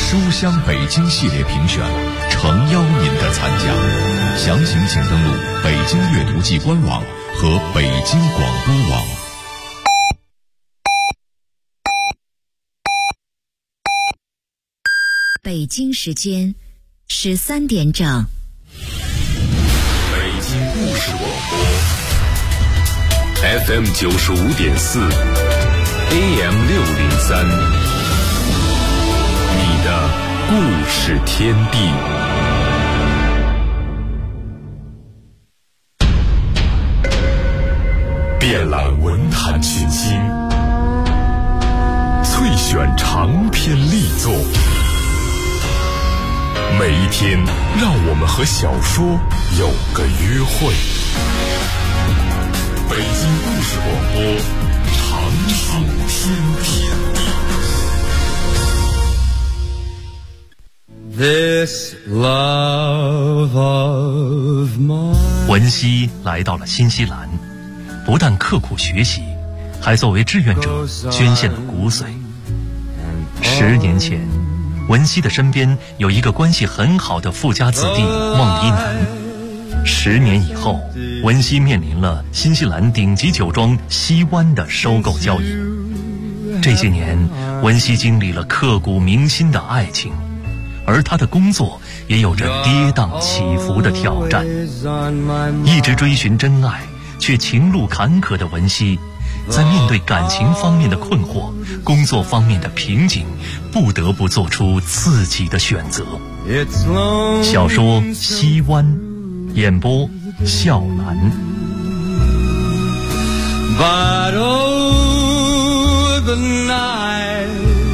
书香北京系列评选，诚邀您的参加。详情请登录北京阅读季官网和北京广播网。 北京时间13点整。 北京故事广播 FM 95.4 AM 603，你的故事天地。遍览文坛群星，萃选长篇力作。每一天，让我们和小说有个约会。北京故事广播，长寿天地。 This love of mine。 文熙来到了新西兰，不但刻苦学习，还作为志愿者捐献了骨髓。10年前，文熙的身边有一个关系很好的富家子弟孟一楠。10年以后，文熙面临了新西兰顶级酒庄西湾的收购交易。这些年，文熙经历了刻骨铭心的爱情，而他的工作也有着跌宕起伏的挑战。一直追寻真爱却情路坎坷的文熙，在面对感情方面的困惑、工作方面的瓶颈，不得不做出自己的选择。小说《西湾》，演播笑兰。 But oh, the night。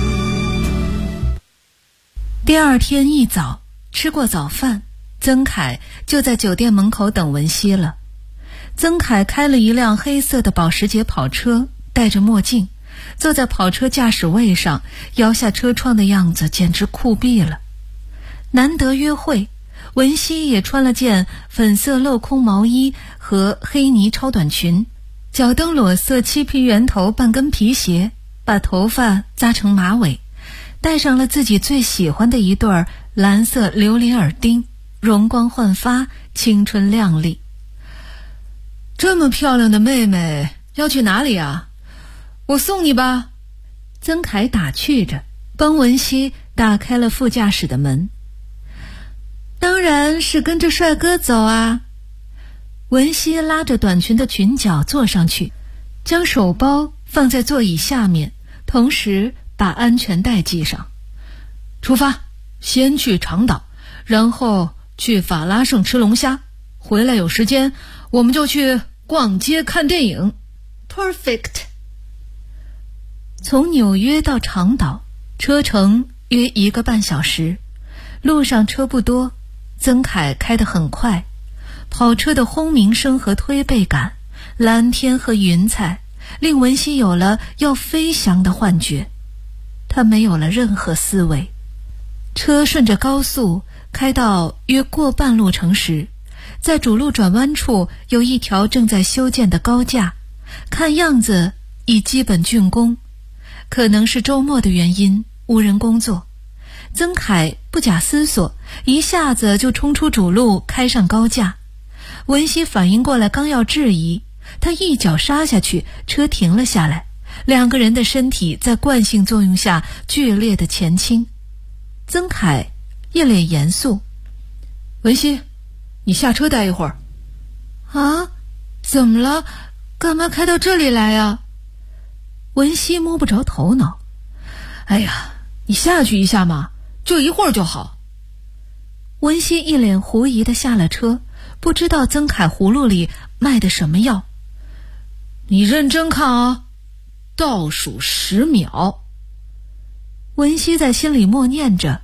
第二天一早，吃过早饭，曾凯就在酒店门口等文熙了。曾凯开了一辆黑色的保时捷跑车，戴着墨镜，坐在跑车驾驶位上，摇下车窗的样子简直酷毙了。难得约会，文熙也穿了件粉色镂空毛衣和黑呢超短裙，脚蹬裸色漆皮圆头半跟皮鞋，把头发扎成马尾，戴上了自己最喜欢的一对蓝色琉璃耳钉，容光焕发，青春靓丽。这么漂亮的妹妹要去哪里啊？我送你吧。曾凯打趣着，帮文熙打开了副驾驶的门。当然是跟着帅哥走啊。文熙拉着短裙的裙角坐上去，将手包放在座椅下面，同时把安全带系上。出发，先去长岛，然后去法拉盛吃龙虾，回来有时间我们就去逛街看电影。 Perfect。 从纽约到长岛，车程约1个半小时，路上车不多，曾凯开得很快，跑车的轰鸣声和推背感，蓝天和云彩，令文熙有了要飞翔的幻觉。他没有了任何思维。车顺着高速开到约过半路程时，在主路转弯处有一条正在修建的高架，看样子已基本竣工，可能是周末的原因，无人工作。曾凯不假思索，一下子就冲出主路，开上高架。文熙反应过来，刚要质疑，他一脚刹下去，车停了下来，两个人的身体在惯性作用下剧烈的前倾。曾凯一脸严肃：文熙，你下车待一会儿。啊？怎么了？干嘛开到这里来呀？文熙摸不着头脑。哎呀，你下去一下嘛，就一会儿就好。文熙一脸狐疑地下了车，不知道曾凯葫芦里卖的什么药。你认真看啊，倒数10秒。文熙在心里默念着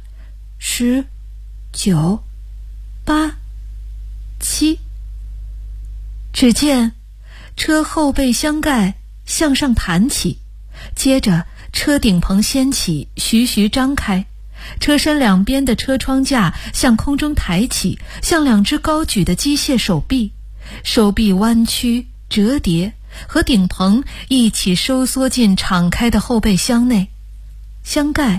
：10、9、8、7。只见车后备箱盖向上弹起，接着车顶棚掀起，徐徐张开，车身两边的车窗架向空中抬起，像2只高举的机械手臂，手臂弯曲折叠，和顶棚一起收缩进敞开的后备箱内。箱盖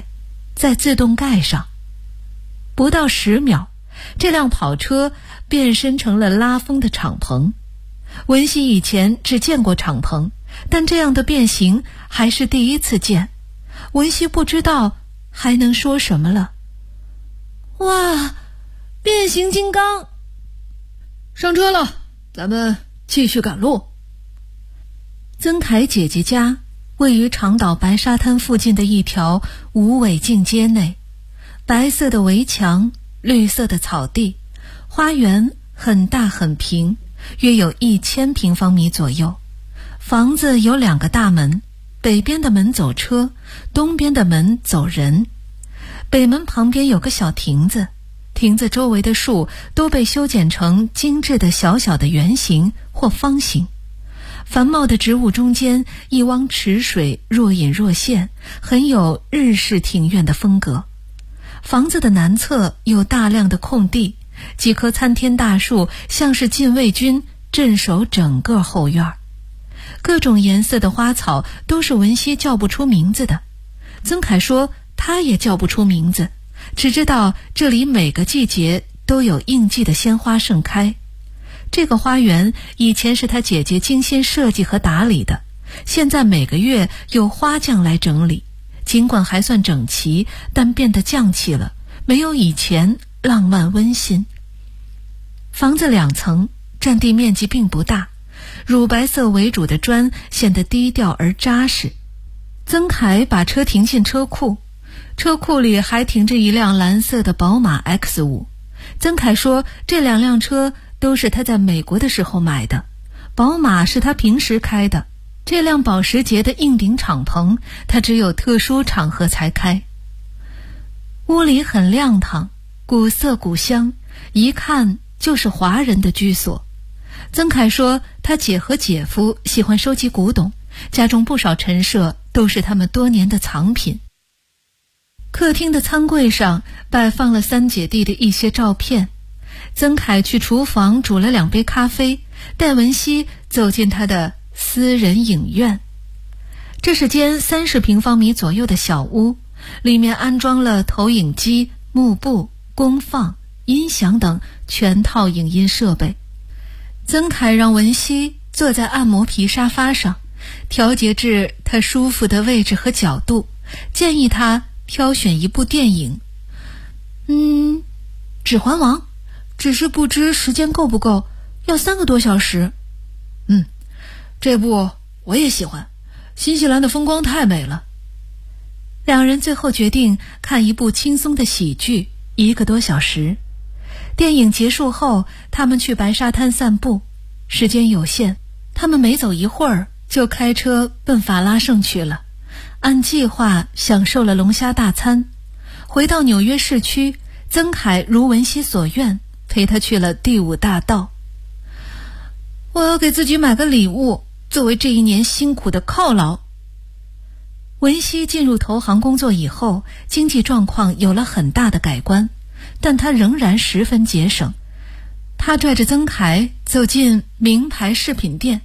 在自动盖上。不到10秒，这辆跑车变身成了拉风的敞篷。文熙以前只见过敞篷，但这样的变形还是第一次见。文熙不知道还能说什么了。哇，变形金刚！ 上车了，咱们继续赶路。 曾凯姐姐家位于长岛白沙滩附近的一条无尾径街内，白色的围墙，绿色的草地，花园很大很平，约有1000平方米左右。房子有2个大门，北边的门走车，东边的门走人。北门旁边有个小亭子，亭子周围的树都被修剪成精致的小小的圆形或方形。繁茂的植物中间一汪池水若隐若现，很有日式庭院的风格。房子的南侧有大量的空地，几棵参天大树像是禁卫军镇守整个后院。各种颜色的花草都是文熙叫不出名字的。曾凯说他也叫不出名字，只知道这里每个季节都有应季的鲜花盛开。这个花园以前是他姐姐精心设计和打理的，现在每个月有花匠来整理，尽管还算整齐，但变得匠气了，没有以前浪漫温馨。房子2层，占地面积并不大，乳白色为主的砖显得低调而扎实。曾凯把车停进车库，车库里还停着一辆蓝色的宝马 X5。曾凯说这2辆车都是他在美国的时候买的，宝马是他平时开的，这辆保时捷的硬顶敞篷他只有特殊场合才开。屋里很亮堂，古色古香，一看就是华人的居所。曾凯说他姐和姐夫喜欢收集古董，家中不少陈设都是他们多年的藏品。客厅的餐柜上摆放了3姐弟的一些照片。曾凯去厨房煮了2杯咖啡，带文熙走进他的私人影院。这是间30平方米左右的小屋，里面安装了投影机、幕布、功放、音响等全套影音设备。曾凯让文熙坐在按摩皮沙发上，调节至他舒服的位置和角度，建议他挑选一部电影。指环王，只是不知时间够不够，要3个多小时。 这部我也喜欢，新西兰的风光太美了。 2人最后决定看一部轻松的喜剧，1个多小时。电影结束后，他们去白沙滩散步，时间有限，他们没走一会儿就开车奔法拉盛去了。按计划享受了龙虾大餐。回到纽约市区，曾凯如文熙所愿，陪他去了第5大道。 我要给自己买个礼物，作为这1年辛苦的犒劳。 文熙进入投行工作以后，经济状况有了很大的改观，但他仍然十分节省。他拽着曾凯走进名牌饰品店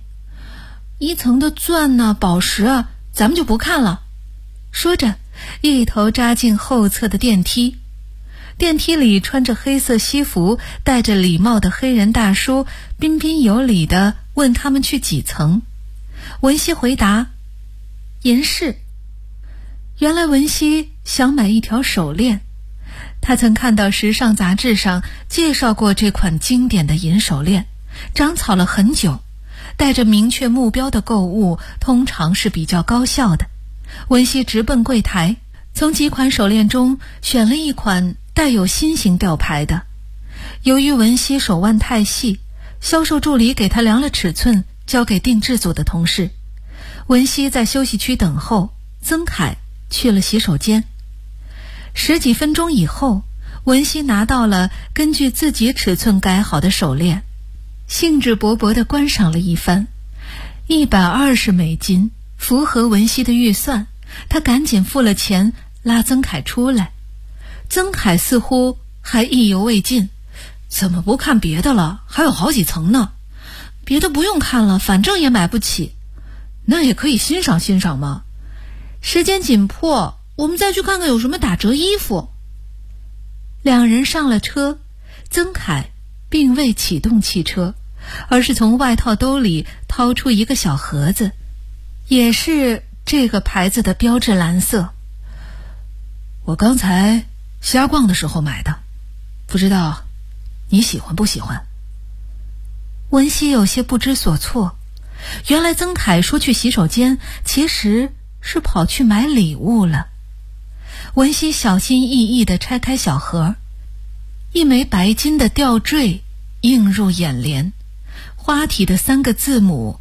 ，1层的钻啊、宝石啊，咱们就不看了。说着，一头扎进后侧的电梯。电梯里穿着黑色西服、戴着礼帽的黑人大叔彬彬有礼地问他们去几层。文熙回答：银饰。原来文熙想买一条手链，他曾看到时尚杂志上介绍过这款经典的银手链，长草了很久。带着明确目标的购物通常是比较高效的。文熙直奔柜台，从几款手链中选了一款带有心形吊牌的。由于文熙手腕太细，销售助理给他量了尺寸，交给定制组的同事。文熙在休息区等候，曾凯去了洗手间。10几分钟以后，文熙拿到了根据自己尺寸改好的手链，兴致勃勃地观赏了一番。120美金，符合文熙的预算，他赶紧付了钱，拉曾凯出来。曾凯似乎还意犹未尽， 怎么不看别的了？还有好几层呢。别的不用看了，反正也买不起。那也可以欣赏欣赏嘛。 时间紧迫， 我们再去看看有什么打折衣服。 两人上了车，曾凯并未启动汽车，而是从外套兜里掏出一个小盒子，也是这个牌子的标志蓝色。我刚才瞎逛的时候买的，不知道你喜欢不喜欢？文熙有些不知所措，原来曾凯说去洗手间，其实是跑去买礼物了。文熙小心翼翼地拆开小盒，一枚白金的吊坠映入眼帘，花体的3个字母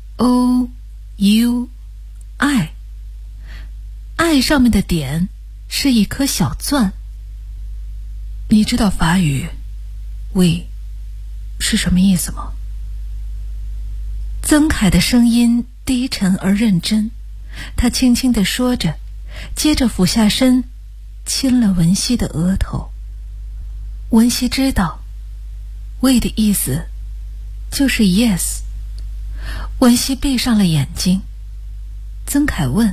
O-U-I， 爱上面的点是一颗小钻。你知道法语 we 是什么意思吗？曾凯的声音低沉而认真，他轻轻地说着，接着俯下身亲了文熙的额头。文熙知道 we 的意思就是 yes。 文熙闭上了眼睛。曾凯问，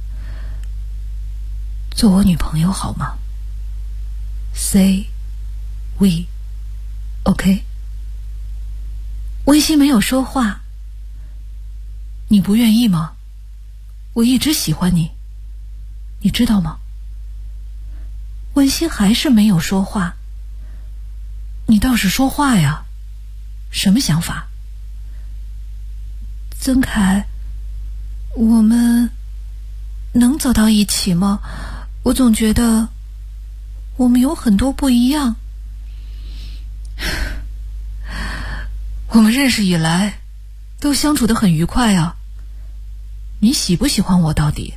做我女朋友好吗？ Say we OK。 文熙没有说话。你不愿意吗？我一直喜欢你，你知道吗？文熙还是没有说话。你倒是说话呀，什么想法？曾凯，我们能走到一起吗？我总觉得我们有很多不一样。我们认识以来都相处得很愉快啊。你喜不喜欢我到底？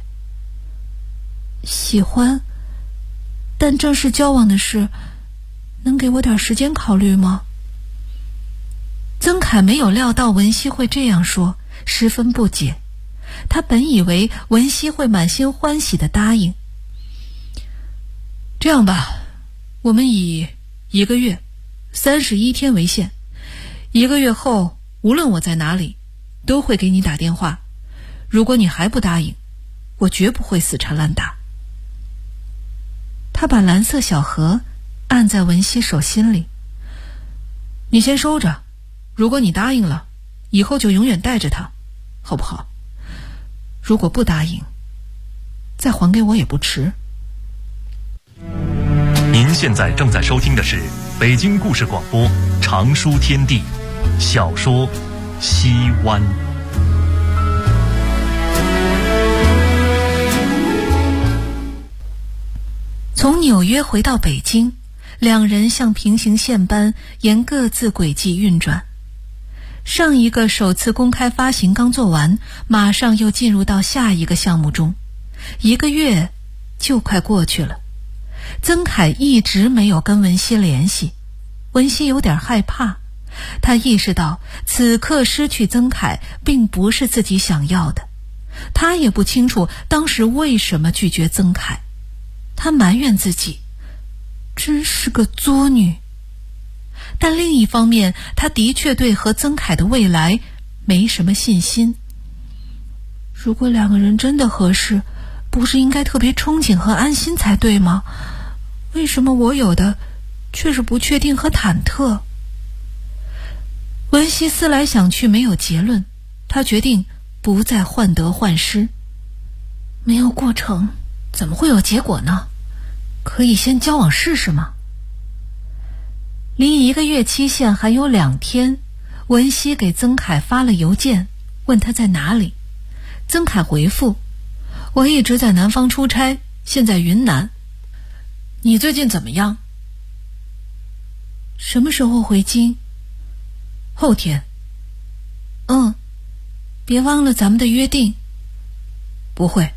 喜欢，但正式交往的事，能给我点时间考虑吗？曾凯没有料到文熙会这样说，十分不解。他本以为文熙会满心欢喜地答应。这样吧，我们以1个月31天为限，1个月后无论我在哪里都会给你打电话，如果你还不答应，我绝不会死缠烂打。他把蓝色小盒按在文熙手心里。你先收着，如果你答应了，以后就永远带着它，好不好？如果不答应，再还给我也不迟。 您现在正在收听的是北京故事广播长书天地小说《西湾》。从纽约回到北京，两人像平行线般沿各自轨迹运转。上一个首次公开发行刚做完，马上又进入到下一个项目中，1个月就快过去了。曾凯一直没有跟文熙联系，文熙有点害怕。他意识到此刻失去曾凯并不是自己想要的，他也不清楚当时为什么拒绝曾凯。他埋怨自己，真是个作女。但另一方面，他的确对和曾凯的未来没什么信心。如果2个人真的合适，不是应该特别憧憬和安心才对吗？为什么我有的却是不确定和忐忑？文熙思来想去没有结论，他决定不再患得患失。没有过程怎么会有结果呢？可以先交往试试吗？离1个月期限还有2天，文熙给曾凯发了邮件，问他在哪里。曾凯回复，我一直在南方出差，现在云南。你最近怎么样？什么时候回京？后天。别忘了咱们的约定。不会。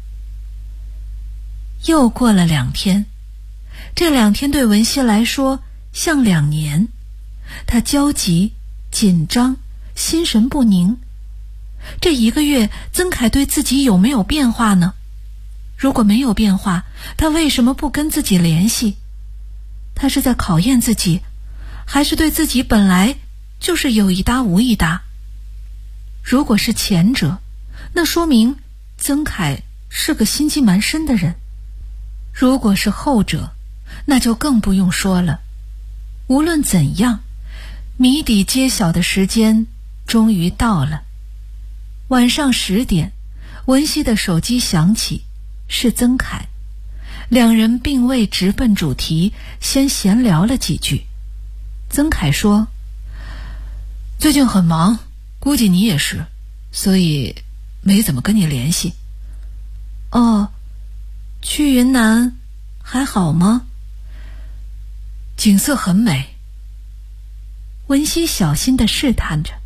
又过了2天，这2天对文熙来说像2年。他焦急、紧张、心神不宁。这1个月，曾凯对自己有没有变化呢？如果没有变化，他为什么不跟自己联系？他是在考验自己，还是对自己本来就是有一搭无一搭？如果是前者，那说明曾凯是个心机蛮深的人。如果是后者，那就更不用说了。无论怎样，谜底揭晓的时间终于到了。晚上10点，文熙的手机响起，是曾凯。两人并未直奔主题，先闲聊了几句。曾凯说：“最近很忙，估计你也是，所以没怎么跟你联系。”哦，去云南还好吗？景色很美。文熙小心地试探着。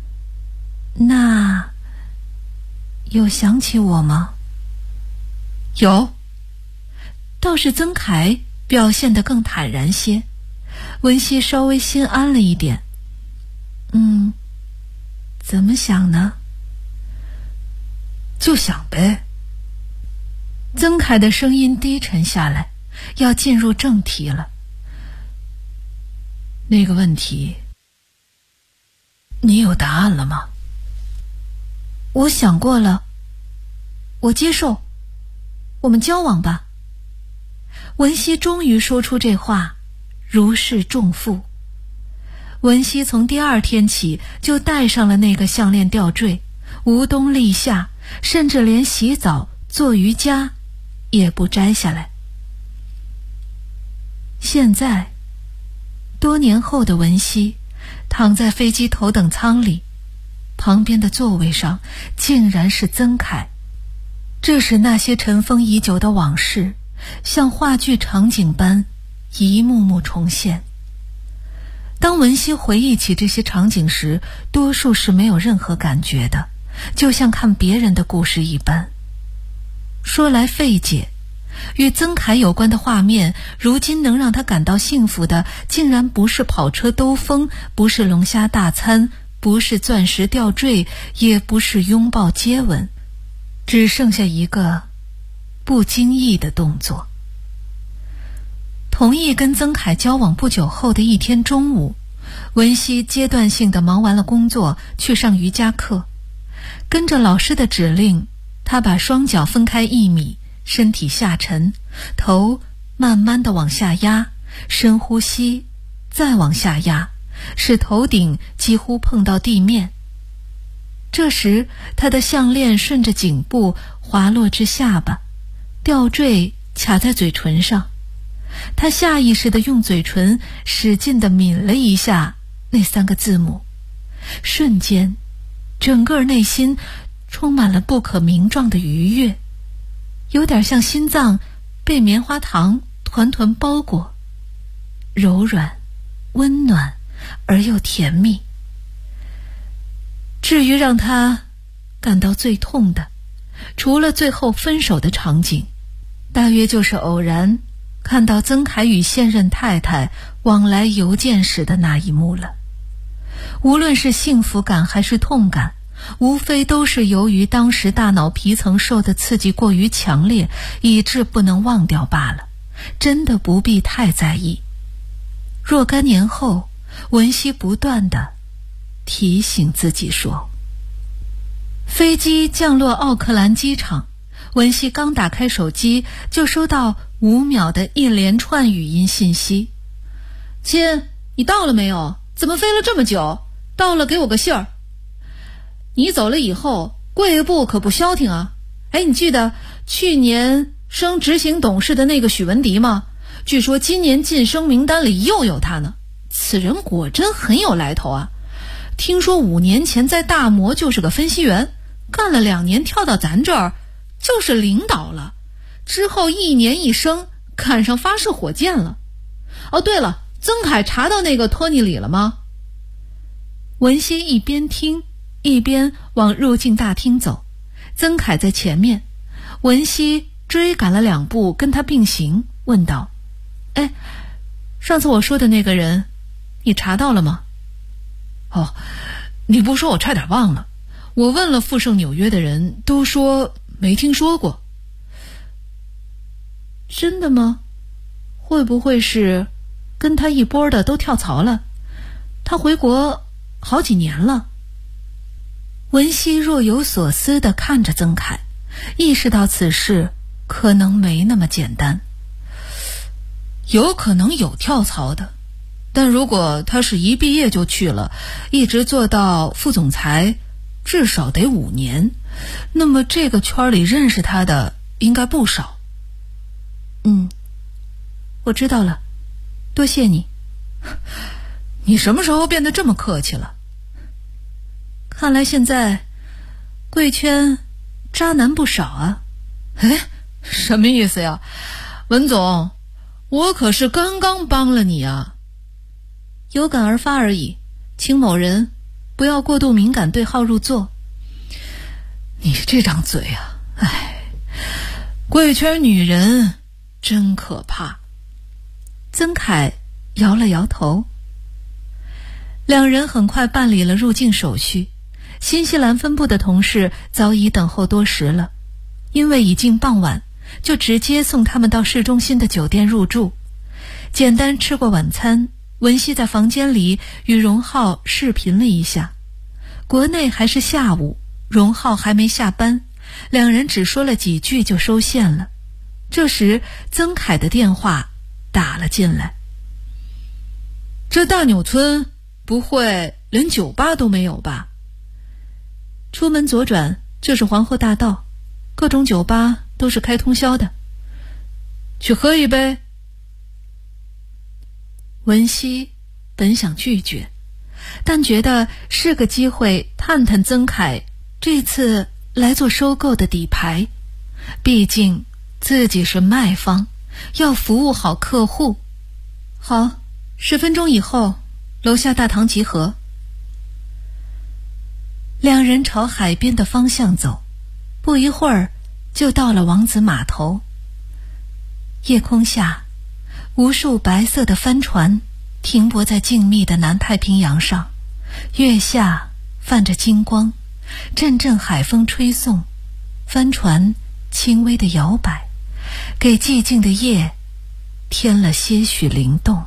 那有想起我吗？有。倒是曾凯表现得更坦然些，文熙稍微心安了一点。怎么想呢？就想呗。曾凯的声音低沉下来，要进入正题了。那个问题，你有答案了吗？我想过了，我接受，我们交往吧。文熙终于说出这话，如释重负。文熙从第2天起就戴上了那个项链吊坠，无冬立夏，甚至连洗澡做瑜伽也不摘下来。现在多年后的文熙躺在飞机头等舱里，旁边的座位上竟然是曾凯。这使那些尘封已久的往事像话剧场景般一幕幕重现。当文熙回忆起这些场景时，多数是没有任何感觉的，就像看别人的故事一般。说来费解，与曾凯有关的画面，如今能让他感到幸福的，竟然不是跑车兜风，不是龙虾大餐，不是钻石吊坠，也不是拥抱接吻，只剩下一个不经意的动作。同意跟曾凯交往不久后的一天中午，文熙阶段性地忙完了工作，去上瑜伽课。跟着老师的指令，他把双脚分开1米，身体下沉，头慢慢地往下压，深呼吸，再往下压，使头顶几乎碰到地面。这时他的项链顺着颈部滑落至下巴，吊坠卡在嘴唇上。他下意识地用嘴唇使劲地抿了一下那3个字母，瞬间整个内心充满了不可名状的愉悦，有点像心脏被棉花糖团团包裹，柔软温暖而又甜蜜。至于让他感到最痛的，除了最后分手的场景，大约就是偶然看到曾凯与现任太太往来邮件时的那一幕了。无论是幸福感还是痛感，无非都是由于当时大脑皮层受的刺激过于强烈，以致不能忘掉罢了，真的不必太在意。若干年后，文熙不断地提醒自己说。飞机降落奥克兰机场，文熙刚打开手机，就收到5秒的一连串语音信息。亲，你到了没有？怎么飞了这么久？到了给我个信儿。你走了以后，贵部可不消停啊。你记得去年升执行董事的那个许文迪吗？据说今年晋升名单里又有他呢。此人果真很有来头啊。听说5年前在大摩就是个分析员，干了2年跳到咱这儿就是领导了，之后1年1升，赶上发射火箭了。哦，对了，曾凯查到那个托尼里了吗？文熙一边听一边往入境大厅走，曾凯在前面，文熙追赶了2步跟他并行，问道：上次我说的那个人你查到了吗？哦，你不说我差点忘了，我问了富盛纽约的人，都说没听说过。真的吗？会不会是跟他一波的都跳槽了？他回国好几年了。文熙若有所思地看着曾凯， 意识到此事可能没那么简单。有可能有跳槽的，但如果他是一毕业就去了，一直做到副总裁，至少得5年，那么这个圈里认识他的应该不少。我知道了，多谢你。你什么时候变得这么客气了？看来现在贵圈渣男不少啊。什么意思呀？文总，我可是刚刚帮了你啊。有感而发而已，请某人不要过度敏感，对号入座。你这张嘴啊，贵圈女人真可怕。曾凯摇了摇头。两人很快办理了入境手续，新西兰分部的同事早已等候多时了，因为已近傍晚，就直接送他们到市中心的酒店入住。简单吃过晚餐，文熙在房间里与荣浩视频了一下。国内还是下午，荣浩还没下班，两人只说了几句就收线了。这时曾凯的电话打了进来。这大纽村不会连酒吧都没有吧？出门左转就是皇后大道，各种酒吧都是开通宵的。去喝一杯？文熙本想拒绝，但觉得是个机会探探曾凯这次来做收购的底牌，毕竟自己是卖方，要服务好客户。好，10分钟以后楼下大堂集合。两人朝海边的方向走，不一会儿就到了王子码头。夜空下，无数白色的帆船停泊在静谧的南太平洋上，月下泛着金光，阵阵海风吹送，帆船轻微的摇摆，给寂静的夜添了些许灵动。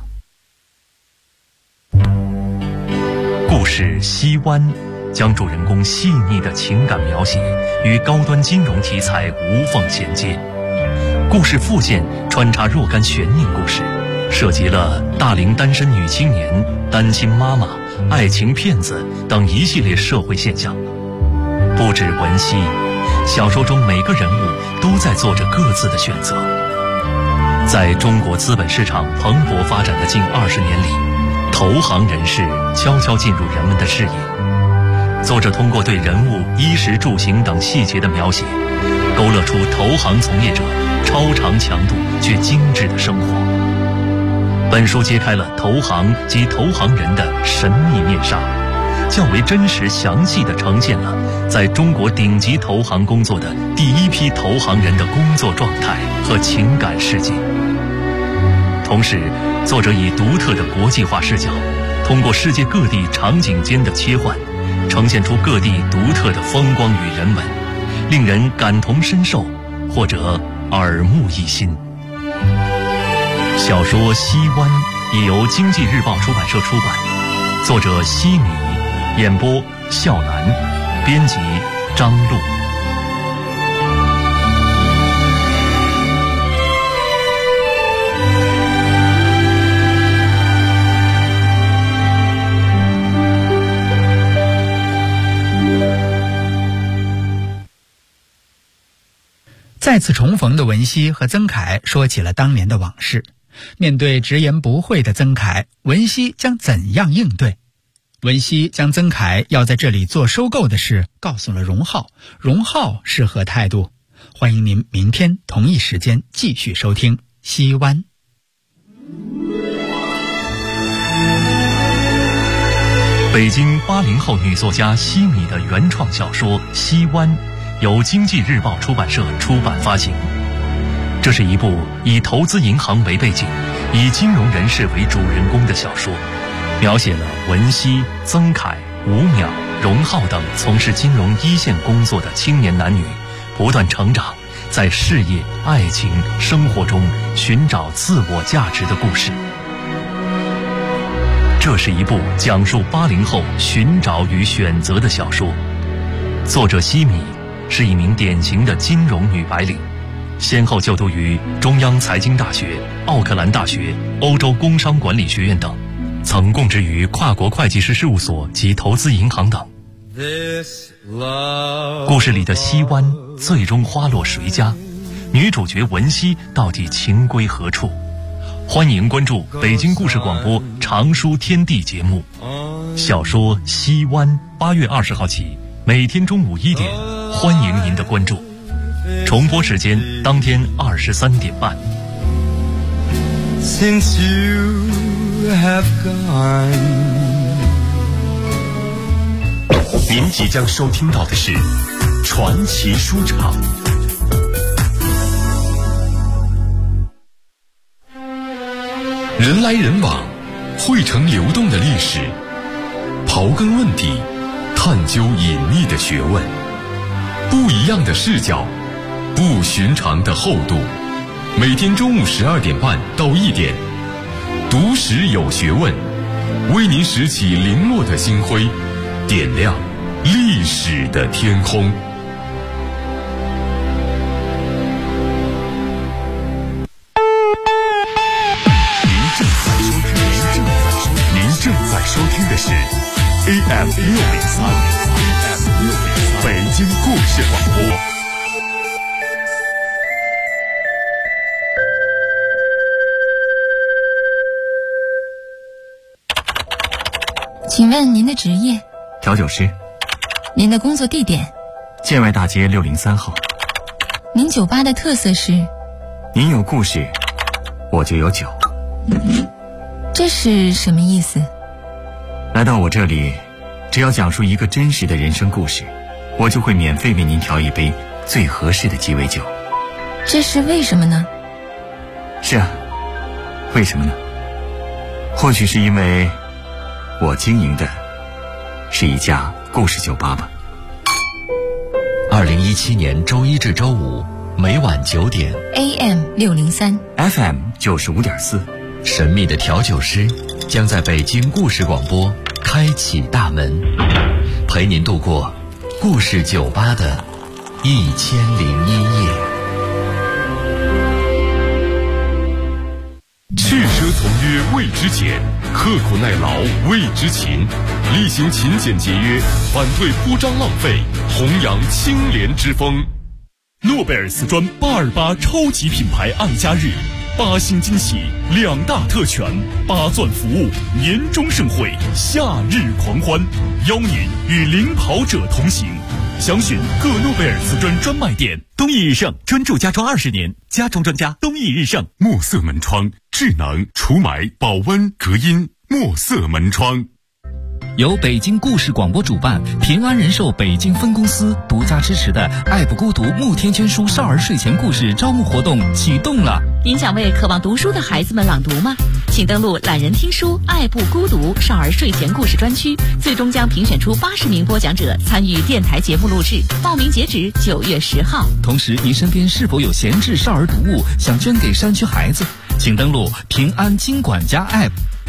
故事《西湾》将主人公细腻的情感描写与高端金融题材无缝衔接。故事副线穿插若干悬念故事，涉及了大龄单身女青年、单亲妈妈、爱情骗子等一系列社会现象。不止文熙，小说中每个人物都在做着各自的选择。在中国资本市场蓬勃发展的近20年里，投行人士悄悄进入人们的视野。作者通过对人物衣食住行等细节的描写，勾勒出投行从业者超长强度却精致的生活。本书揭开了投行及投行人的神秘面纱，较为真实详细地呈现了在中国顶级投行工作的第一批投行人的工作状态和情感世界。同时，作者以独特的国际化视角，通过世界各地场景间的切换，呈现出各地独特的风光与人文，令人感同身受或者耳目一新。小说《西湾》已由经济日报出版社出版，作者西米，演播笑南，编辑张璐。 再次重逢的文熙和曾凯说起了当年的往事。面对直言不讳的曾凯，文熙将怎样应对？文熙将曾凯要在这里做收购的事告诉了荣浩，荣浩是何态度？欢迎您明天同一时间继续收听西湾。 北京80后女作家西米的原创小说《西湾》由经济日报出版社出版发行。这是一部以投资银行为背景，以金融人士为主人公的小说，描写了文熙、曾凯、吴淼、荣浩等从事金融一线工作的青年男女不断成长，在事业、爱情、生活中寻找自我价值的故事。这是一部讲述80后寻找与选择的小说。作者西米是一名典型的金融女白领，先后就读于中央财经大学、奥克兰大学、欧洲工商管理学院等，曾供职于跨国会计师事务所及投资银行等。故事里的西湾最终花落谁家？女主角文熙到底情归何处？欢迎关注北京故事广播长书天地节目。小说《西湾》8月20号起，每天中午1点，欢迎您的关注。重播时间当天23点半。 Since you have gone， 您即将收听到的是传奇书场。 人来人往，汇成流动的历史，刨根问底，探究隐秘的学问，不一样的视角，不寻常的厚度。每天中午12点半到1点，读史有学问，为您拾起零落的星辉，点亮历史的天空。 您正在收听的是 AM 603北京故事广播。 请问您的职业？ 调酒师。 您的工作地点？ 建外大街603号。 您酒吧的特色是？ 您有故事，我就有酒。 这是什么意思？ 来到我这里，只要讲述一个真实的人生故事，我就会免费为您调一杯最合适的鸡尾酒。 这是为什么呢？ 是啊，为什么呢？或许是因为我经营的是一家故事酒吧吧。 2017年周一至周五每晚9点 AM 603 FM 95.4， 神秘的调酒师将在北京故事广播开启大门，陪您度过故事酒吧的1001夜。 去奢从约谓之俭，刻苦耐劳谓之勤，厉行勤俭节约，反对铺张浪费，弘扬清廉之风。诺贝尔瓷砖828超级品牌爱家日，8星惊喜，2大特权，8钻服务，年终盛会，夏日狂欢，邀您与领跑者同行。详询各诺贝尔瓷砖专卖店。东益日盛专注家装20年，家装专家东益日盛。墨色门窗，智能除霾、保温、隔音。墨色门窗。 由北京故事广播主办，平安人寿北京分公司独家支持的爱不孤独慕天捐书少儿睡前故事招募活动启动了。 您想为渴望读书的孩子们朗读吗？请登录懒人听书爱不孤独少儿睡前故事专区，最终将评选出80名播讲者参与电台节目录制，报名截止9月10号。 同时，您身边是否有闲置少儿读物想捐给山区孩子？请登录平安金管家 App。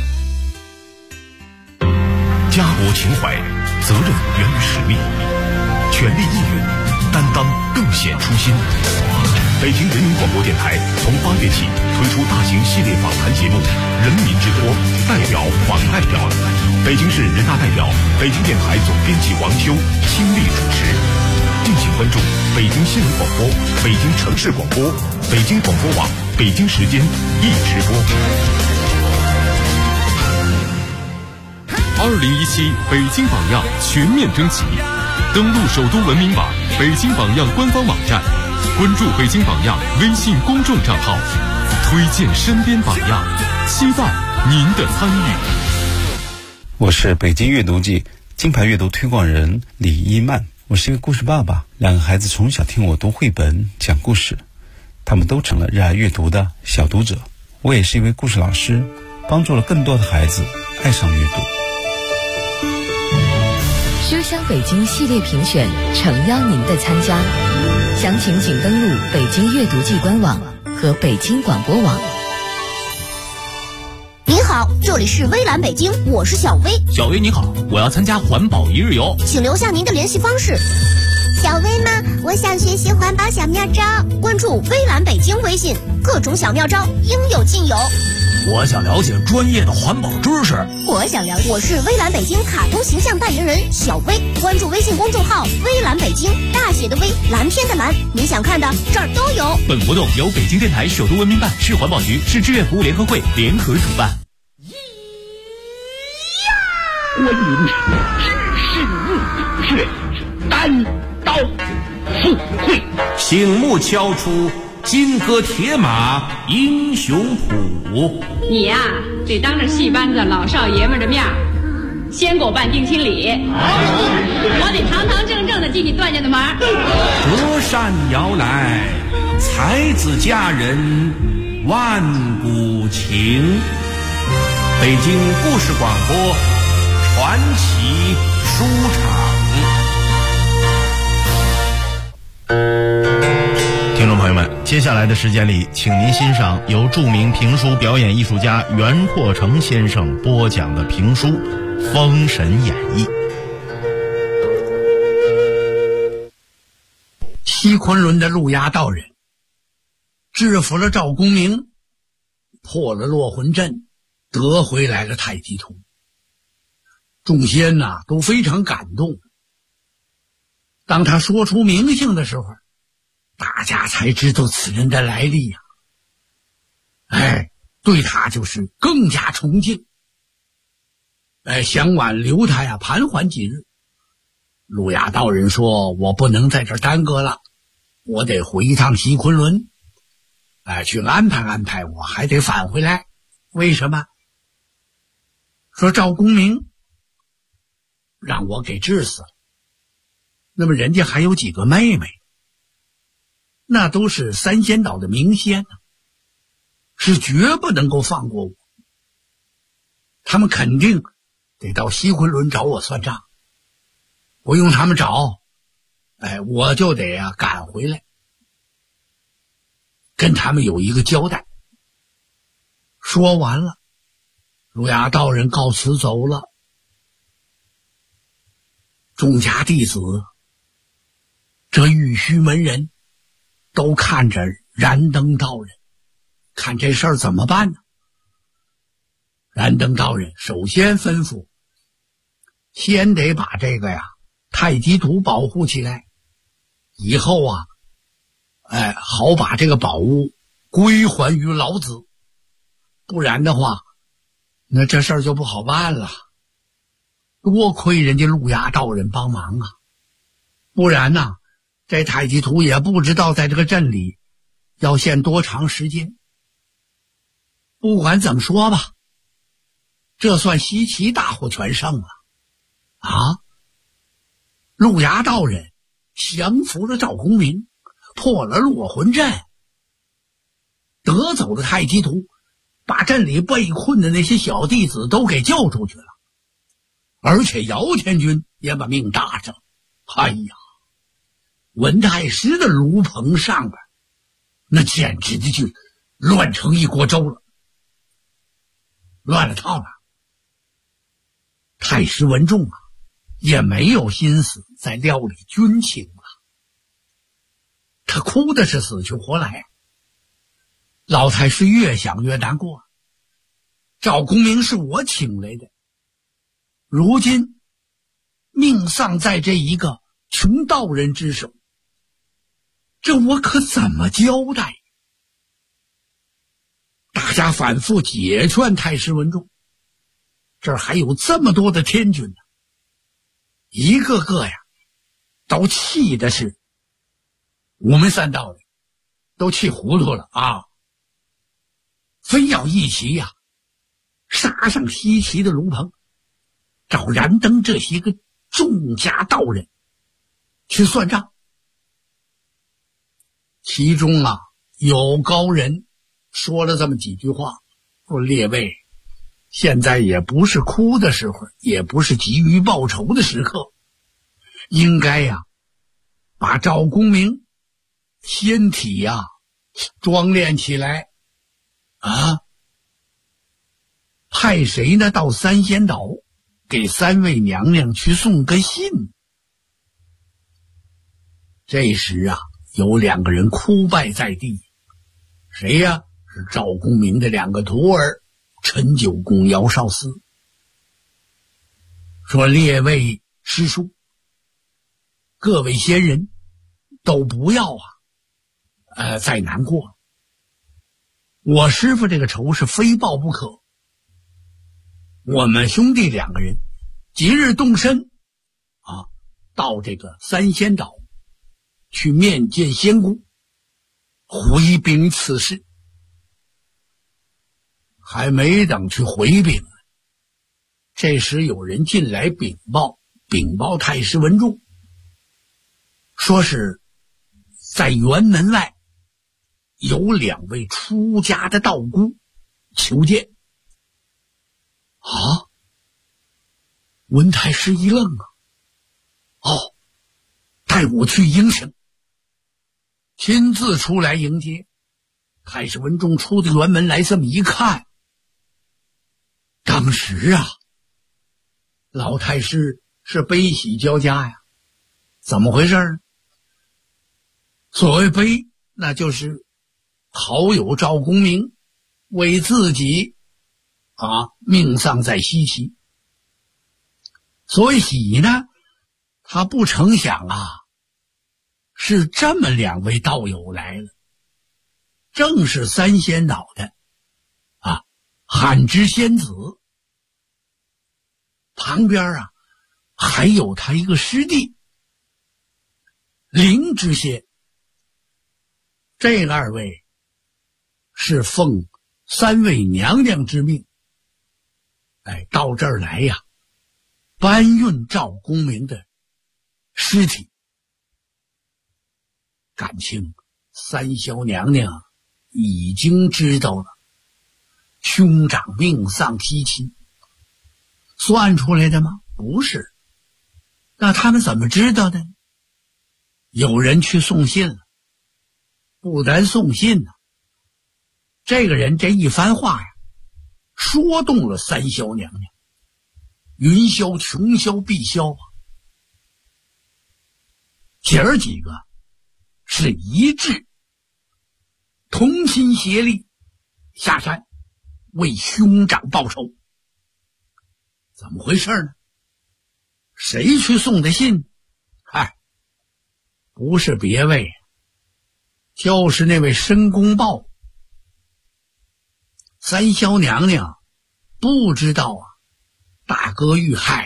家国情怀，责任源于使命，全力应援，担当更显初心。北京人民广播电台从8月起推出大型系列访谈节目《人民之播》，代表访代表，北京市人大代表、北京电台总编辑王修倾力主持。敬请关注北京新闻广播、北京城市广播、北京广播网、北京时间一直播。2017北京榜样全面征集，登录首都文明网、北京榜样官方网站，关注北京榜样微信公众账号，推荐身边榜样，期待您的参与。 我是北京阅读季金牌阅读推广人李一曼，我是一个故事爸爸，2个孩子从小听我读绘本讲故事，他们都成了热爱阅读的小读者。我也是一位故事老师，帮助了更多的孩子爱上阅读。 书香北京系列评选诚邀您的参加，详情请登录北京阅读季官网和北京广播网。 您好，这里是微蓝北京，我是小薇。 小薇您好，我要参加环保一日游， 请留下您的联系方式。 小薇吗？ 我想学习环保小妙招，关注微蓝北京微信，各种小妙招应有尽有。 我想了解专业的环保知识。 我是微蓝北京卡通形象代言人小薇，关注微信公众号微蓝北京，大写的微，蓝天的蓝，你想看的这儿都有。 本活动由北京电台首都文明办、市环保局、市志愿服务联合会联合主办。 观音知识入血，单刀赴会， 醒目敲出金戈铁马英雄谱。 你呀，得当着戏班子老少爷们的面先给我办定亲礼，我得堂堂正正的进你段家的门。 隔山遥来，才子佳人万古情。北京故事广播传奇书场。 听众朋友们，接下来的时间里，请您欣赏由著名评书表演艺术家袁阔成先生播讲的评书《封神演义》。 西昆仑的陆押道人制服了赵公明，破了落魂阵，得回来了太极图。众仙都非常感动。当他说出名姓的时候，大家才知道此人的来历呀。对他就是更加崇敬。想挽留他盘桓几日。陆押道人说，我不能在这儿耽搁了，我得回一趟西昆仑，去安排安排，我还得返回来。为什么？说赵公明让我给治死了，那么人家还有几个妹妹，那都是三仙岛的名仙，是绝不能够放过我。他们肯定得到西昆仑找我算账，不用他们找，我就得赶回来，跟他们有一个交代。说完了，陆押道人告辞走了。众家弟子，这玉虚门人都看着燃灯道人，看这事儿怎么办呢？燃灯道人首先吩咐，先得把这个太极图保护起来，以后好把这个宝物归还于老子，不然的话，那这事儿就不好办了。多亏人家陆押道人帮忙啊，不然这太极图也不知道在这个镇里要陷多长时间。不管怎么说吧，这算西岐大获全胜了陆押道人降服了赵公明，破了落魂阵，得走了太极图，把镇里被困的那些小弟子都给救出去了，而且姚天军也把命搭上。文太师的炉棚上边那简直就乱成一锅粥了，乱了套了。太师文仲也没有心思再料理军情了，他哭的是死去活来。老太师越想越难过，赵公明是我请来的，如今命丧在这一个穷道人之手，这我可怎么交代？大家反复解劝太师文仲，这儿还有这么多的天军呢，一个个都气的是我们三道人都气糊涂了非要一起杀上西岐的炉棚，找燃灯这些个众家道人去算账。其中有高人说了这么几句话，说列位，现在也不是哭的时候，也不是急于报仇的时刻，应该把赵公明仙体装炼起来派谁呢到三仙岛给三位娘娘去送个信。 这时啊，有2个人哭拜在地。谁呀？是赵公明的2个徒儿，陈九公、姚少司。说：列位师叔，各位先人都不要再难过了。我师父这个仇是非报不可。我们兄弟2个人即日动身到这个三仙岛去面见仙姑，回禀此事。还没等去回禀呢，这时有人进来禀报太师文仲，说是在辕门外有2位出家的道姑求见。文太师一愣带我去迎请。亲自出来迎接。太师文仲出的辕门来，这么一看，当时老太师是悲喜交加呀。怎么回事呢？所谓悲，那就是好友赵公明为自己命丧在西岐。所谓喜呢，他不成想是这么2位道友来了，正是三仙岛的罕之仙子，旁边还有他一个师弟灵之仙。这2位是奉3位娘娘之命到这儿来搬运赵公明的尸体。感情三霄娘娘已经知道了兄长命丧西岐，算出来的吗？不是。那他们怎么知道的？有人去送信了。不单送信这个人这一番话说动了三霄娘娘。云霄、琼霄、碧霄姐儿几个是一致同心协力下山为兄长报仇。怎么回事呢？谁去送的信？不是别位，就是那位申公豹。三霄娘娘不知道大哥遇害。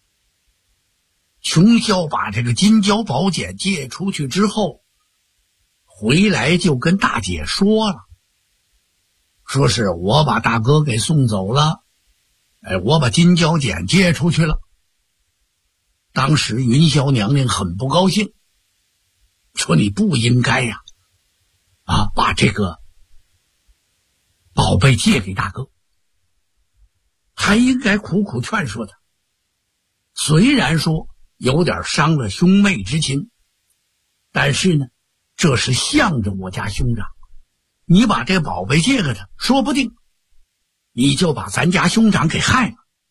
琼霄把这个金蛟宝剑借出去之后，回来就跟大姐说了，说是我把大哥给送走了，我把金蛟剑借出去了。当时云霄娘娘很不高兴，说你不应该把这个宝贝借给大哥，还应该苦苦劝说他。虽然说有点伤了兄妹之情，但是呢，这是向着我家兄长，你把这宝贝借给他，说不定你就把咱家兄长给害了。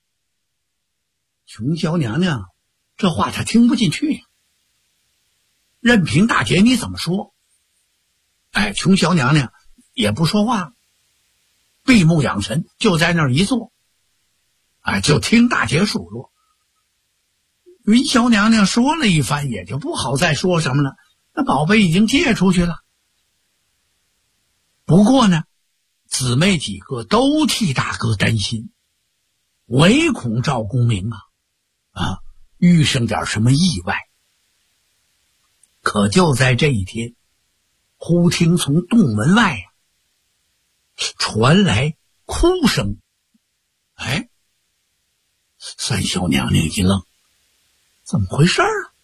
琼霄娘娘这话她听不进去呀，任凭大姐你怎么说。琼霄娘娘也不说话了，闭目养神，就在那儿一坐，就听大姐数落。云霄娘娘说了一番，也就不好再说什么了，那宝贝已经借出去了。不过呢，姊妹几个都替大哥担心，唯恐赵公明遇上点什么意外。可就在这一天，忽听从洞门外传来哭声。三霄娘娘一愣，怎么回事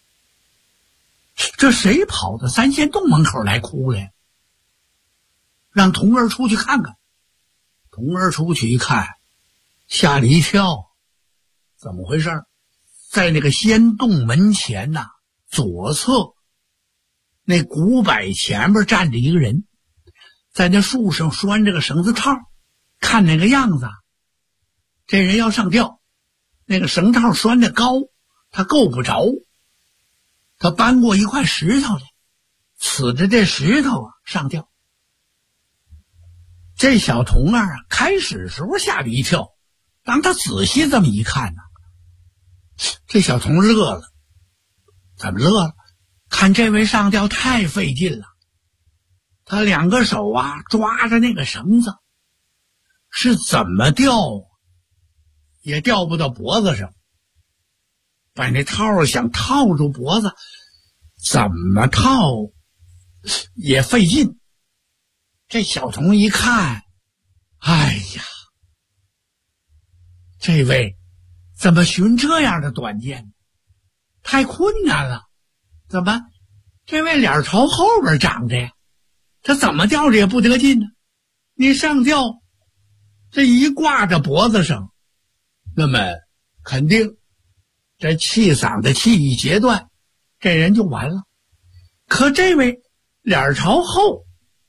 这谁跑到三仙洞门口来哭了呀？让童儿出去看看。童儿出去一看，吓了一跳。怎么回事？在那个仙洞门前左侧那古柏前面站着一个人，在那树上拴着个绳子套，看那个样子这人要上吊，那个绳套拴得高，他够不着， 他搬过一块石头来，呲着这石头上吊。这小童儿开始时候吓了一跳，当他仔细这么一看呢，这小童乐了。怎么乐了？看这位上吊太费劲了，他2个手抓着那个绳子，是怎么吊也吊不到脖子上，把那套想套住脖子，怎么套也费劲。这小童一看，哎呀，这位怎么寻这样的短见？太困难了。怎么这位脸朝后边长着呀？他怎么吊着也不得劲呢？你上吊这一挂在脖子上，那么肯定这气嗓的气一截断，这人就完了。可这位脸朝后，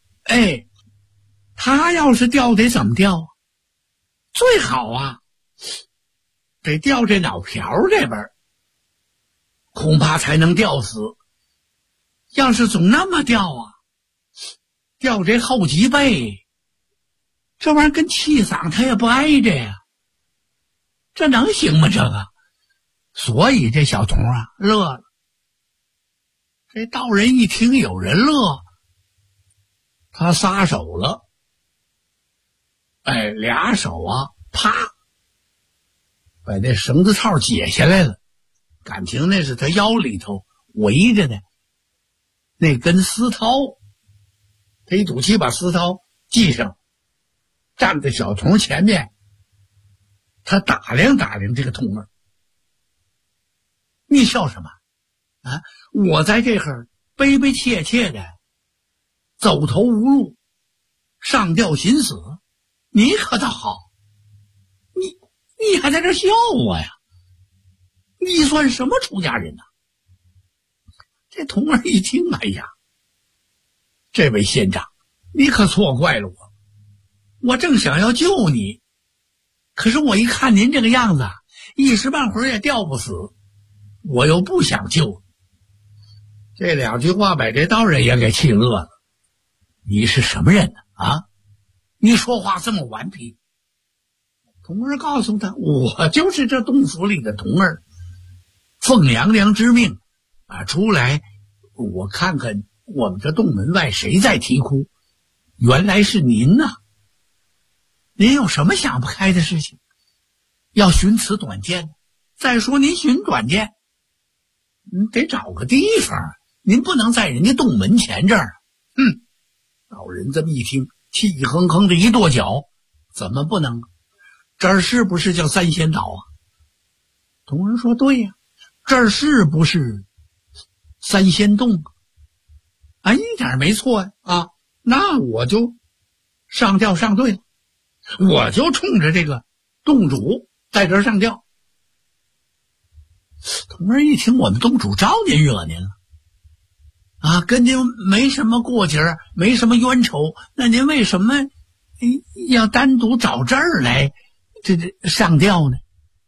他要是吊得怎么吊啊？最好得吊这脑瓢这边，恐怕才能吊死。要是总那么吊吊这后脊背，这玩意儿跟气嗓它也不挨着呀，这能行吗？这个，所以这小童乐了。这道人一听有人乐，他撒手了。俩手啪把那绳子套解下来了，感情那是他腰里头围着的那根丝绦，他一赌气把丝绦系上，站在小童前面，他打量打量这个童儿。你笑什么我在这儿悲悲切切的走投无路，上吊寻死，你可倒好，你还在这笑我呀？你算什么出家人这童儿一听，哎呀，这位县长，你可错怪了我正想要救你，可是我一看您这个样子，一时半会儿也吊不死，我又不想救。这2句话把这道人也给气乐了。你是什么人呢？你说话这么顽皮。童儿告诉他，我就是这洞府里的童儿，奉娘娘之命出来，我看看我们这洞门外谁在啼哭，原来是您您有什么想不开的事情？要寻此短见？再说您寻短见，你得找个地方，您不能在人家洞门前这儿。老人这么一听，气哼哼的一跺脚，怎么不能？这儿是不是叫三仙岛童儿说对呀，这儿是不是三仙洞一点没错那我就上吊上对了，我就冲着这个洞主在这儿上吊。童儿一听，我们洞主招您惹您了跟您没什么过节，没什么冤仇，那您为什么要单独找这儿来这上吊呢？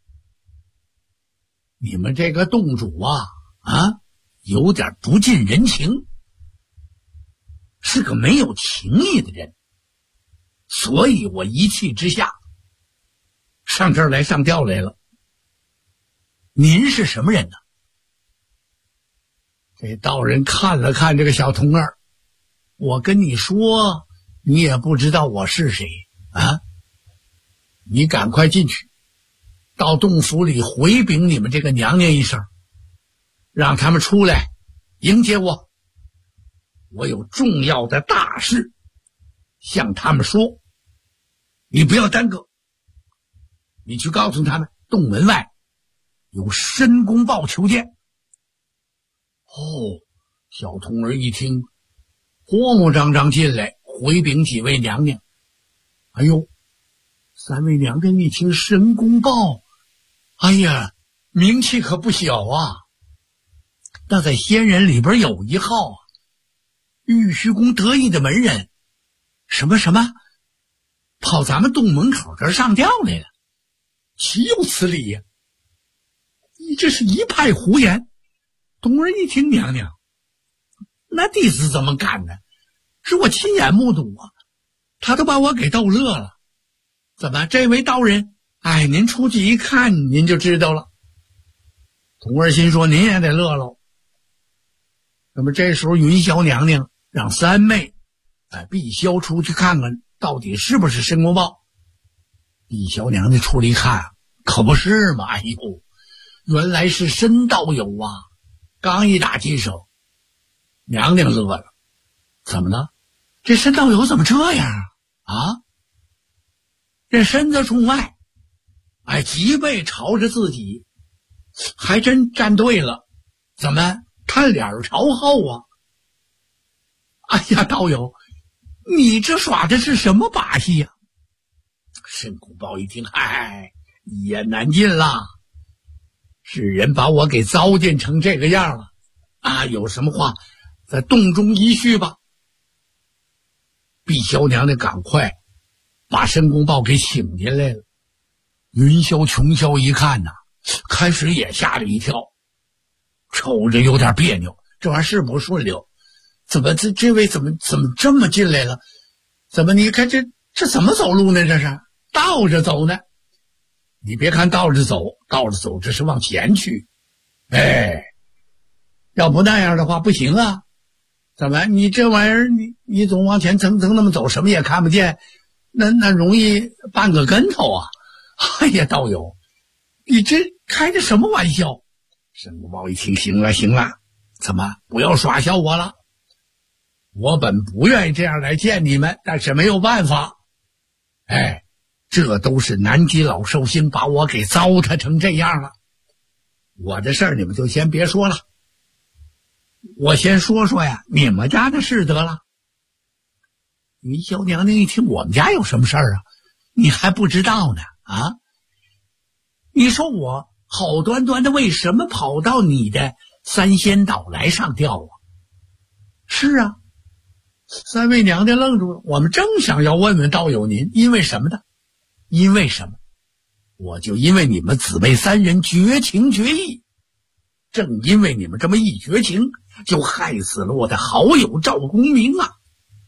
你们这个洞主有点不近人情，是个没有情义的人，所以我一气之下上这儿来上吊来了。您是什么人呢？这道人看了看这个小童儿，我跟你说，你也不知道我是谁你赶快进去，到洞府里回禀你们这个娘娘一声，让他们出来迎接我，我有重要的大事向他们说，你不要耽搁，你去告诉他们洞门外有申公豹求见。小童儿一听，慌慌张张进来回禀几位娘娘。3位娘娘一听申公豹，名气可不小那在仙人里边有一号玉虚宫得意的门人，什么跑咱们洞门口这儿上吊来了，岂有此理呀！你这是一派胡言， 童儿一听，娘娘，那弟子怎么敢呢？是我亲眼目睹啊，他都把我给逗乐了。怎么，这位道人？哎，您出去一看，您就知道了。童儿心说，您也得乐喽。那么这时候，云霄娘娘让三妹，碧霄出去看看，到底是不是申公豹。碧霄娘娘出来一看，可不是嘛！哎呦，原来是申道友啊！刚一打起手，娘娘乐了。怎么了？这申道友怎么这样啊？这身子冲外，脊背朝着自己，还真站对了。怎么他脸朝后啊？哎呀，道友，你这耍的是什么把戏呀？申公豹一听，一言难尽啦！是人把我给糟践成这个样了啊！有什么话在洞中一叙吧。碧霄娘娘赶快把申公豹给请进来了。云霄、琼霄一看呐，开始也吓了一跳，瞅着有点别扭，这玩意儿是不顺溜。怎么这位怎么这么进来了？怎么你看这怎么走路呢？这是倒着走呢。你别看倒着走，这是往前去。要不那样的话不行啊。怎么你这玩意儿你总往前蹭那么走，什么也看不见，那容易绊个跟头啊。哎呀，道友，你这开的什么玩笑？申公豹一听，行了，怎么不要耍笑我了？我本不愿意这样来见你们，但是没有办法。这都是南极老寿星把我给糟蹋成这样了。我的事儿你们就先别说了，我先说说呀，你们家的事得了。云霄娘娘一听，我们家有什么事儿啊？你还不知道呢啊？你说我好端端的为什么跑到你的三仙岛来上吊啊？是啊，三位娘娘愣住了。我们正想要问问道友您，因为什么呢？因为什么？我就因为你们姊妹三人绝情绝义，正因为你们这么一绝情，就害死了我的好友赵公明啊！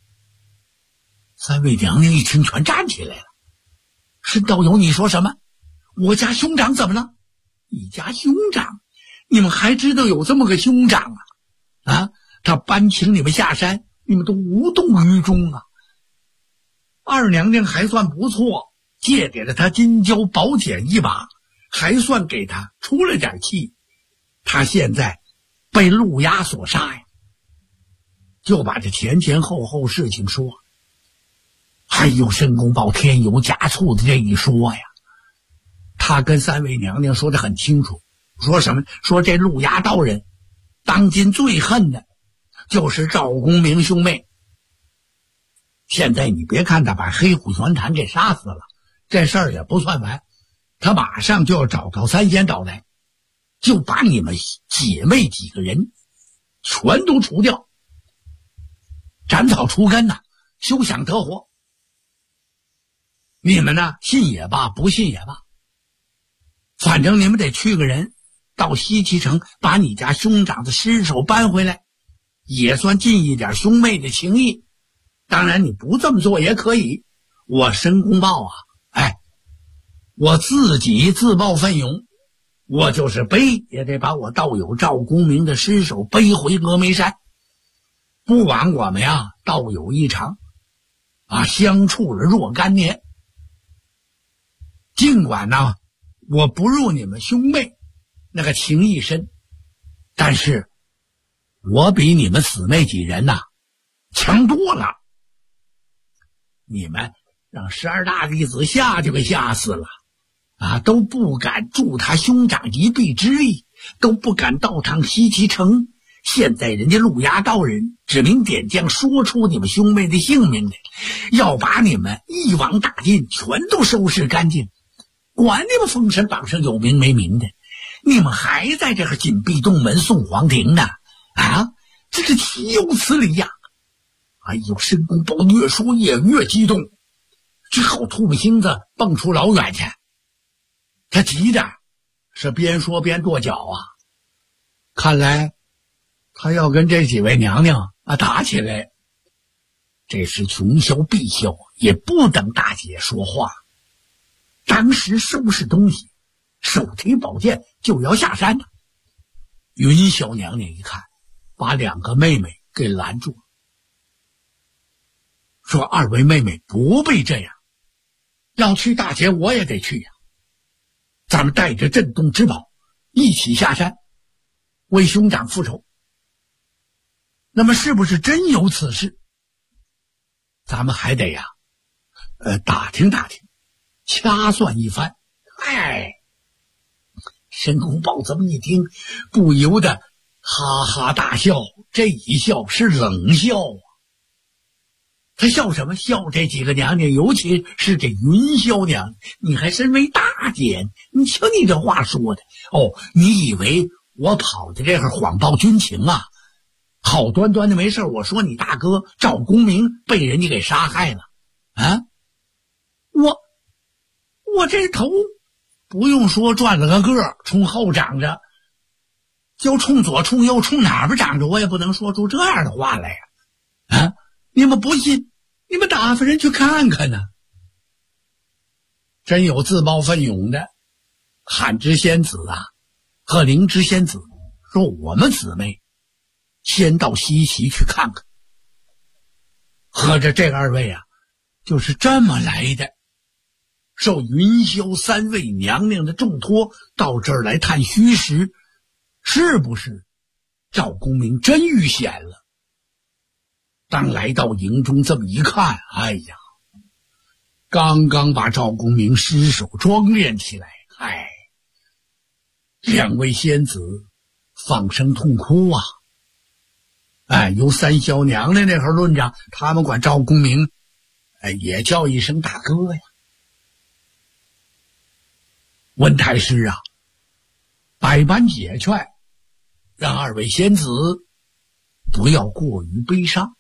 三位娘娘一听，全站起来了。申道友，你说什么？我家兄长怎么了？你家兄长？你们还知道有这么个兄长啊？他搬请你们下山，你们都无动于衷啊。二娘娘还算不错，借给了他金蛟宝剑一把，还算给他出了点气。他现在被陆压所杀呀，就把这前后事情说。还有申公豹添油加醋的这一说呀，他跟三位娘娘说得很清楚。说什么？说这陆压道人当今最恨的就是赵公明兄妹。现在你别看他把黑虎玄坛给杀死了，这事儿也不算完，他马上就要找到三仙岛来，就把你们姐妹几个人全都除掉，斩草除根呐，休想得活。你们呢，信也罢，不信也罢，反正你们得去个人到西岐城，把你家兄长的尸首搬回来，也算尽一点兄妹的情谊。当然你不这么做也可以，我申公豹啊，我自己自报奋勇，我就是背也得把我道友赵公明的尸首背回峨眉山。不管我们呀道友一场相处了若干年，尽管呢我不入你们兄妹那个情谊深，但是我比你们姊妹几人强多了。你们让12大弟子吓就给吓死了都不敢助他兄长一臂之力，都不敢到趟西岐城。现在人家陆压道人指名点将说出你们兄妹的性命来，要把你们一网打尽，全都收拾干净，管你们封神榜上有名没名的，你们还在这儿紧闭洞门送皇庭呢这是岂有此理呀！申公豹越说越激动，这好吐沫星子蹦出老远去。他急的是边说边跺脚看来他要跟这几位娘娘打起来，这是穷宵必消，也不等大姐说话。当时收拾东西，手提宝剑就要下山呢。云霄娘娘一看，把2个妹妹给拦住了，说2位妹妹不必这样，要去大姐我也得去呀。咱们带着镇东之宝一起下山，为兄长复仇。那么是不是真有此事？咱们还得打听打听，掐算一番。申公豹这么一听，不由得哈哈大笑，这一笑是冷笑啊。他笑什么？笑这几个娘娘，尤其是这云霄娘娘。你还身为大姐，你瞧你这话说的你以为我跑的这会儿谎报军情啊？好端端的没事，我说你大哥赵公明被人家给杀害了啊！我这头不用说转了个个，冲后长着，就冲左冲右冲哪边长着，我也不能说出这样的话来呀！你们不信，你们打发人去看看呢。真有自报奋勇的罕之仙子和灵之仙子，说我们姊妹先到西岐去看看。合着这2位就是这么来的，受云霄3位娘娘的重托，到这儿来探虚实，是不是赵公明真遇险了？当来到营中这么一看，刚刚把赵公明尸首装殓起来，2位仙子放声痛哭由三霄娘娘那会儿论着，他们管赵公明也叫一声大哥呀。温太师百般解劝，让2位仙子不要过于悲伤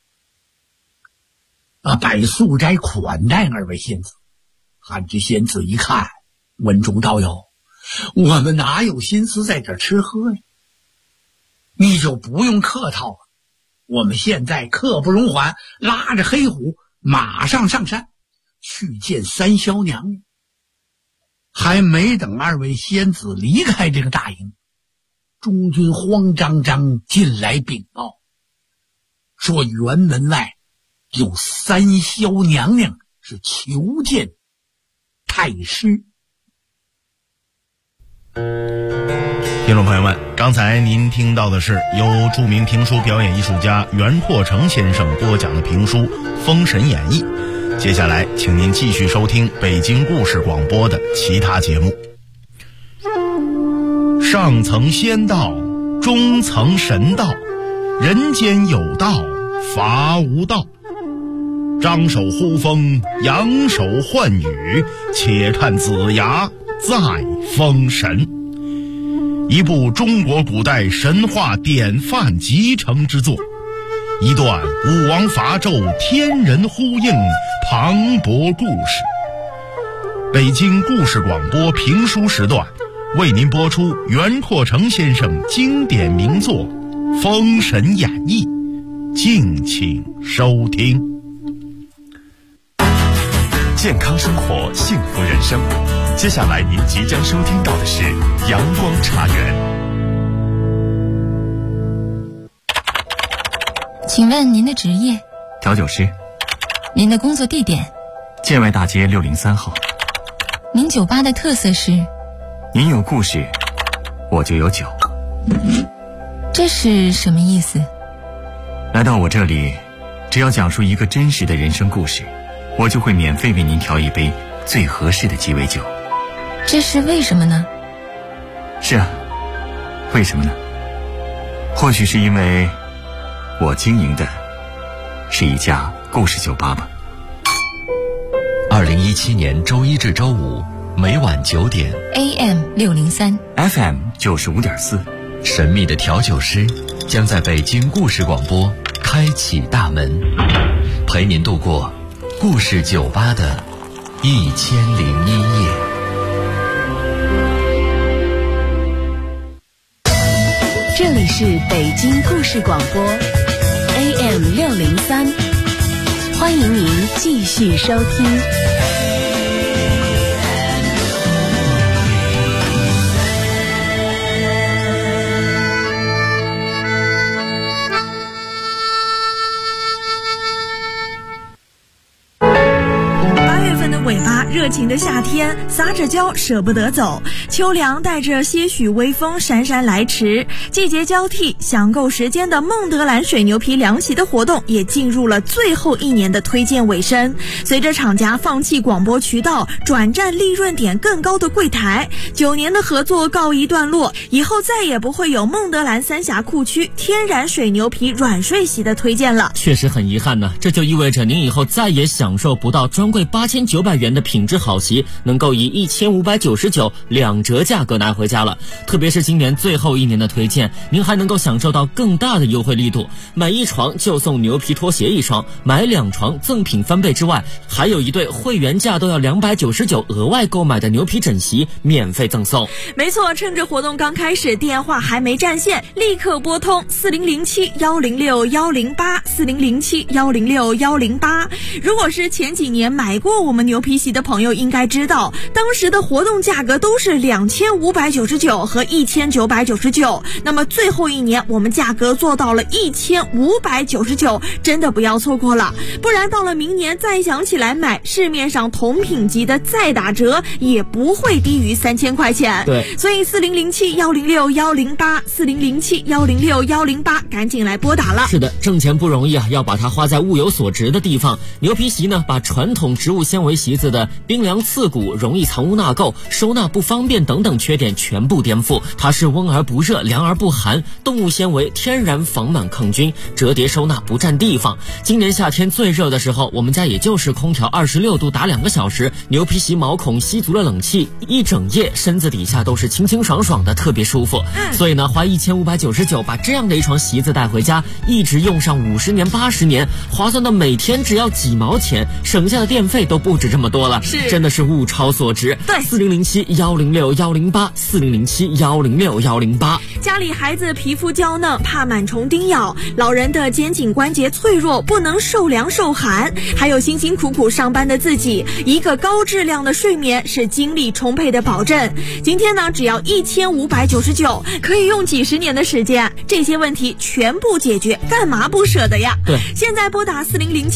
摆素斋款待2位仙子。罕之仙子一看，温中道友，我们哪有心思在这吃喝呀？你就不用客套了，我们现在刻不容缓，拉着黑虎马上上山去见三霄娘娘。还没等2位仙子离开这个大营，中军慌张张进来禀报，说辕门外有三霄娘娘是求见太师。 听众朋友们，刚才您听到的是由著名评书表演艺术家袁阔成先生播讲的评书《封神演义》。接下来请您继续收听北京故事广播的其他节目。上层仙道，中层神道，人间有道，伐无道。张手呼风，扬手唤雨，且看子牙再封神。一部中国古代神话典范集成之作，一段武王伐纣天人呼应磅礴故事。北京故事广播评书时段为您播出袁阔成先生经典名作《封神演义》，敬请收听。 健康生活，幸福人生。接下来您即将收听到的是阳光茶园。 请问您的职业？ 调酒师。 您的工作地点？ 建外大街603号。 您酒吧的特色是？ 您有故事，我就有酒。 这是什么意思？ 来到我这里，只要讲述一个真实的人生故事，我就会免费为您调一杯最合适的鸡尾酒。 这是为什么呢？ 是啊，为什么呢？或许是因为我经营的是一家故事酒吧吧。 2017年周一至周五每晚9点 AM 603 FM 95.4， 神秘的调酒师将在北京故事广播开启大门，陪您度过故事酒吧的1001夜。 这里是是北京故事广播 AM603，欢迎您继续收听。 尾巴，热情的夏天，撒着娇舍不得走。秋凉带着些许微风姗姗来迟，季节交替，享购时间的孟德兰水牛皮凉席的活动也进入了最后一年的推荐尾声。随着厂家放弃广播渠道，转战利润点更高的柜台，9年的合作告一段落，以后再也不会有孟德兰三峡库区天然水牛皮软睡席的推荐了。 确实很遗憾呢，这就意味着您以后再也享受不到专柜8900元的品质好席能够以15992折价格拿回家了。特别是今年最后一年的推荐，您还能够享受到更大的优惠力度，买1床就送牛皮拖鞋1双，买2床赠品翻倍之外，还有一对会员价都要299额外购买的牛皮枕席免费赠送。 没错，趁着活动刚开始，电话还没占线，立刻拨通4007-106-108，4007-106-108。如果是前几年买过我们牛皮席的朋友应该知道，当时的活动价格都是2599和1999，那么最后一年我们价格做到了1599，真的不要错过了，不然到了明年再想起来买，市面上同品级的再打折也不会低于3000块钱。 对， 所以4007-106-108，4007-106-108，赶紧来拨打了。 是的，挣钱不容易啊，要把它花在物有所值的地方。牛皮席呢，把传统植物纤维席子的冰凉刺骨、容易藏污纳垢、收纳不方便等等缺点全部颠覆。它是温而不热，凉而不寒，动物纤维天然防螨抗菌，折叠收纳不占地方。今年夏天最热的时候，我们家也就是空调26度打2个小时，牛皮席毛孔吸足了冷气，一整夜身子底下都是清清爽爽的，特别舒服。所以呢，花1599把这样的一床席子带回家，一直用上50年80年，划算到每天只要几毛钱，省下的电费都不止这么多了，真的是物超所值。 对 ，4007-106-108，4007-106-108。 家里孩子皮肤娇嫩，怕螨虫叮咬，老人的肩颈关节脆弱，不能受凉受寒，还有辛辛苦苦上班的自己，一个高质量的睡眠是精力充沛的保证。今天呢，只要1599，可以用几十年的时间，这些问题全部解决，干嘛不舍得呀？ 对， 现在拨打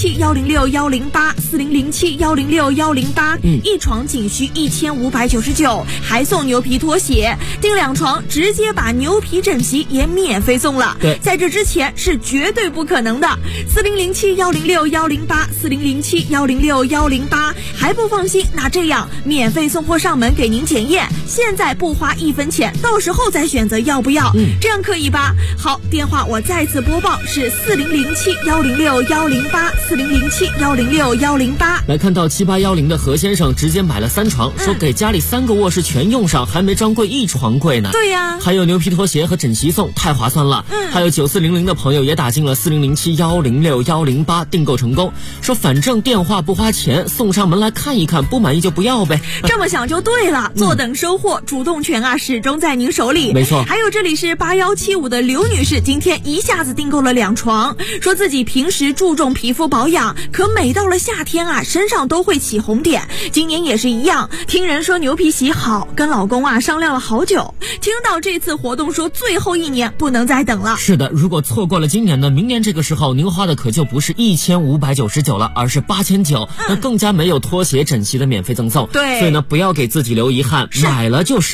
4007-106-108，4007-106-108，一床仅需1599，还送牛皮拖鞋，订2床直接把牛皮枕席也免费送了。 对， 在这之前是绝对不可能的。4007-106-108，4007-106-108，还不放心？那这样免费送货上门给您检验，现在不花1分钱，到时候再选择要不要，这样可以吧？好，电话我再次播报是4007-106-108，4007-106-108。 来看到7810的何先生直接买了3床，说给家里3个卧室全用上，还没专柜1床柜呢。 对呀， 还有牛皮拖鞋和枕席送，太划算了。还有9400的朋友也打进了4007-106-108，订购成功，说反正电话不花钱，送上门来看一看，不满意就不要呗。 这么想就对了，坐等收货，主动权啊始终在您手里。 没错。 还有这里是8175的刘女士，今天一下子订购了2床，说自己平时注重皮肤保养，可每到了夏天啊，身上都会起红点，今年也是一样。听人说牛皮席好，跟老公啊商量了好久，听到这次活动说最后1年不能再等了。 是的，如果错过了今年呢，明年这个时候您花的可就不是1599了，而是8900，那更加没有拖鞋枕席的免费赠送。 对， 所以呢，不要给自己留遗憾，买了就是